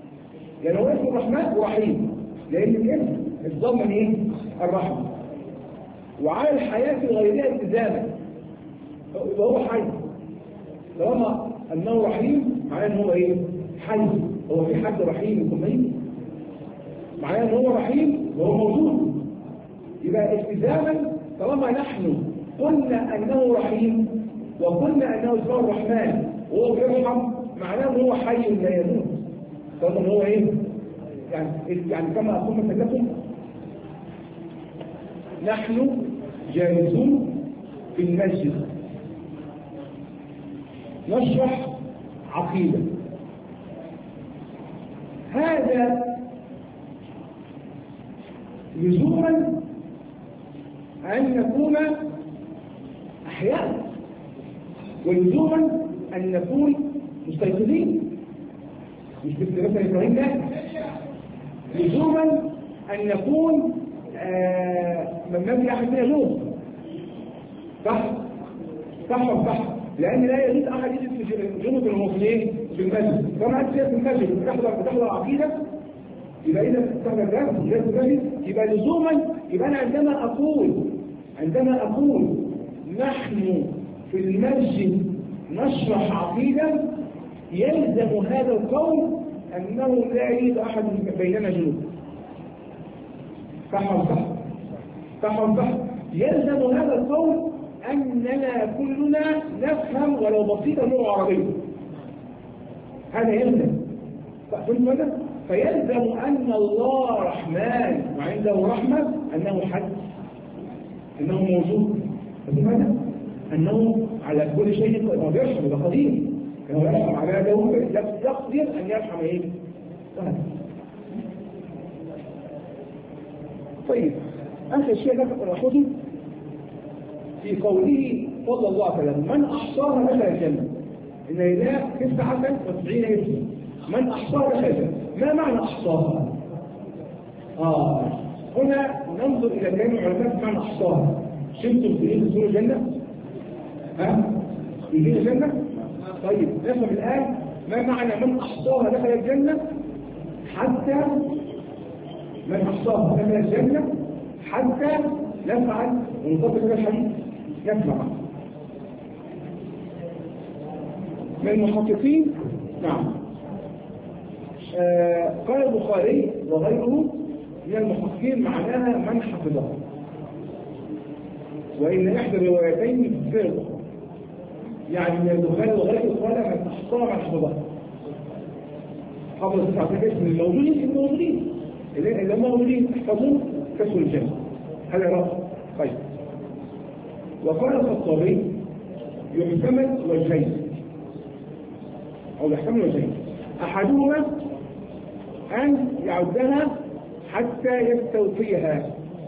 يعني هو اسم الرحمن ورحيم، لأن الاسم اتضمن ايه؟ الرحمة. وعلى الحياة في غيرها التزاما، يبقى هو حي. طالما أنه رحيم معناه أن هو ايه؟ حي. هو في حد رحيم يكون ميت؟ معناه أن هو رحيم وهو موجود. يبقى التزاما طالما نحن قلنا أنه رحيم وقلنا أنه اسمه الرحمن وهو بيرحم، معناه أنه هو حي لا يموت. طالما أنه هو ايه؟ يعني يعني كما أقول مثلا لكم، نحن جالسون في المسجد نشرح عقيدة. هذا لزوما أن نكون أحياء، ولزوما أن نكون مستيقظين، مش مثل مثلا إبراهيم. لا، لزوما أن نكون آه من ما في أحد فينا جنوب. صح؟ صح صح، لأن لا يجوز أحد يجلس في جنوب المسلمين في المسجد. طبعا أنت في المسجد بتحضر بتحضر عقيدة، يبقى إذا بتحضر درس جالس في المسجد، يبقى لزوما يبقى أنا عندما أقول عندما أقول نحن في المسجد نشرح عقيدة، يلزم هذا القول أنه لا يوجد أحد بيننا جنوب. صح صح صح صح، يلزم هذا القول أننا كلنا نفهم ولو بسيطة اللغة العربية. هذا يلزم. فهمت ماذا؟ فيلزم أن الله رحمن وعنده رحمة، أنه حد، أنه موجود. فهمت ماذا؟ أنه على كل شيء يرحم، يبقى قدير. كما يرحم عباده يقدر أن يرحم إيه؟ طيب، آخر شيء نأخذه في قوله صلى الله عليه وسلم: من أحصاها دخل الجنة. إن لله تسعة وتسعين اسما، من أحصاها دخل الجنة. ما معنى أحصاها؟ آه هنا ننظر إلى كلام العلماء معنى أحصاها. شفتم في دخول الجنة؟ ها؟ في الجنة؟ طيب نفهم الآن ما معنى من أحصاها دخل الجنة. حتى من أحصاها دخل الجنة حتى نفعل ونطبق هذا الحديث نسمع من المحققين. نعم. آه قال البخاري وغيره من المحققين معناها من حفظها، وإن إحدى الروايتين في الأخرى، يعني من البخاري وغيره قال من أحصاها من حفظها. حفظ تسعة اسم الموجودين الموجودين اللي هم موجودين احفظوا كسر الجنة. هذا رأس. طيب، وقال الخطابي: يحتمل وجهين أو يحتمل وجهين، أحدهما أن يعدها حتى يستوفيها،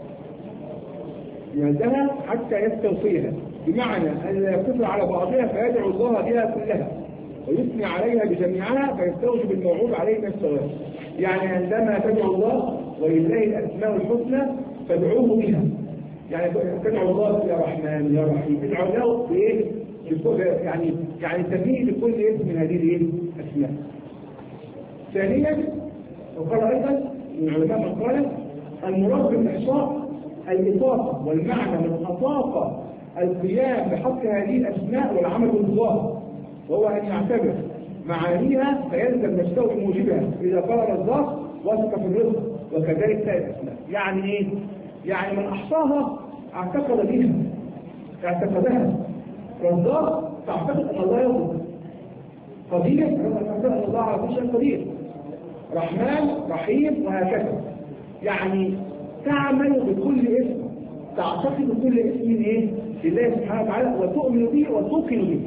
يعدها حتى يستوفيها، بمعنى أن لا يقتصر على بعضها فيدعو الله بها كلها ويثني عليها بجميعها فيستوجب الموعود عليه من الثواب. يعني عندما تدعو الله ولله الأسماء الحسنى فادعوه بها، يعني تدعو الله يا رحمن يا رحيم، تدعو له بايه؟ يعني يعني تنبيه لكل اسم من هذه الايه؟ الاسماء. ثانيا، وقال ايضا من علماء من قال: المراد بالاحصاء الاطاقه، والمعنى من اطاقه القيام بحق هذه الاسماء والعمل بالظاهر، وهو ان يعتبر معانيها فيلزم نفسه بموجبها، اذا قال الرزاق وثق في الرزق، وكذلك سائر الاسماء. يعني ايه؟ يعني من احصاها اعتقد بها، اعتقدها. رزاق تعتقد ان الله يرزق، قدير تعتقد ان الله على كل شيء قدير، رحمن رحيم، وهكذا. يعني تعمل بكل اسم، تعتقد بكل اسم من ايه؟ لله سبحانه وتعالى، وتؤمن به وتوقن به.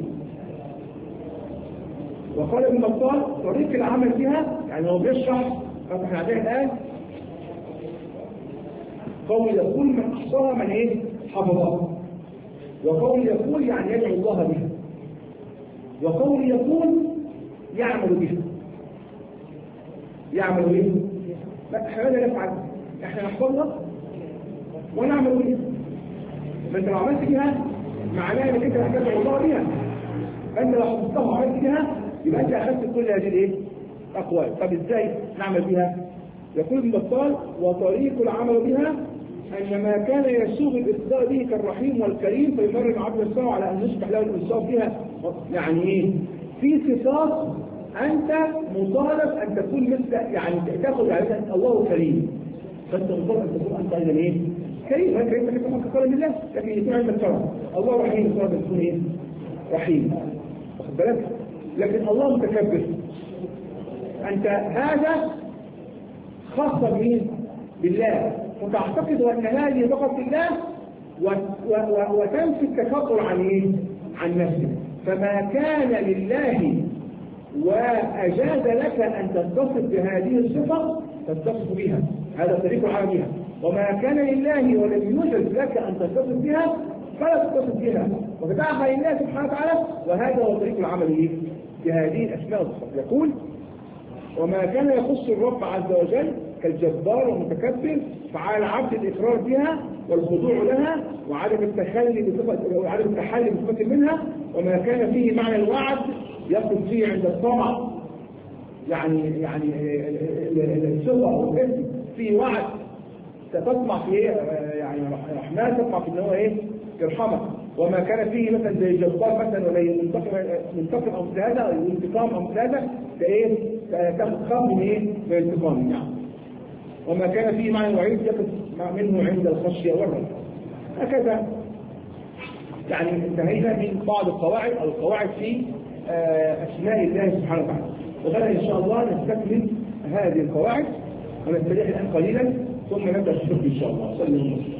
وقال ابن بطال: طريق العمل بها، يعني هو بيشرح احنا عليه الان قول يقول من احصاها من ايه؟ حفظها. وقول يقول يعني يدعو الله بها. وقول يقول يعمل بها. يعمل بها. لا احنا لا نفعل، احنا نحفظها ونعمل بها. ما انت لو عملت بها معناها انك انت تدعو الله بها. فانت لو حفظتها وعملت بها يبقى انت اخذت كل هذه الايه؟ أقوال. طب إزاي نعمل بها؟ يقول ابن بطال: وطريق العمل بها أن ما كان يسوغ الإصداء به كالرحيم والكريم فيمرن عبد الصالح على أن يصبح له الإنصاف بها. يعني إيه؟ في صفات أنت مطالب أن تكون مثل، يعني تأخذ يعني الله كريم، فأنت مطالب أن تكون أنت أيضا إيه؟ كريم. هذا كريم لكن كما قال الله، لكن يكون عندك كرم. الله رحيم، مطالب أن تكون إيه؟ رحيم. واخد بالك؟ لكن الله متكبر. أنت هذا خاصة بمين؟ بالله، وتعتقد أن هذه فقط لله وتنفي التكبر عن إيه؟ عن نفسك. فما كان لله وأجاز لك أن تتصف بهذه الصفة تتصف بها، هذا طريق العمل بها. وما كان لله ولم يوجد لك أن تتصف بها فلا تتصف بها وتدعها لله سبحانه وتعالى، وهذا هو طريق العمل بهذه الأسماء والصفات. يقول: وما كان يخص الرب عز وجل كالجبار والمتكبر فعلى العبد الإقرار بها والخضوع لها وعدم التخلي بصفة وعدم التحلي بصفة منها. وما كان فيه معنى الوعد يقف فيه عند الطمع، يعني يعني الصفة والاسم في وعد تطمع في ايه؟ يعني رحمن تطمع في ان هو ايه؟ يرحمك. وما كان فيه مثلا زي الجبار مثلا ولا ينتقم منتقم او مثل هذا او انتقام او مثل هذا فايه؟ تاخذ خاف من ايه؟ من الانتقام يعني. وما كان فيه معنى الوعيد يقف منه عند الخشيه والرجاء. هكذا يعني انتهينا من بعض القواعد او القواعد في اسماء الله سبحانه وتعالى. وغدا ان شاء الله نستكمل هذه القواعد ونستريح الان قليلا ثم نبدا الشرح ان شاء الله. صلى الله عليه وسلم.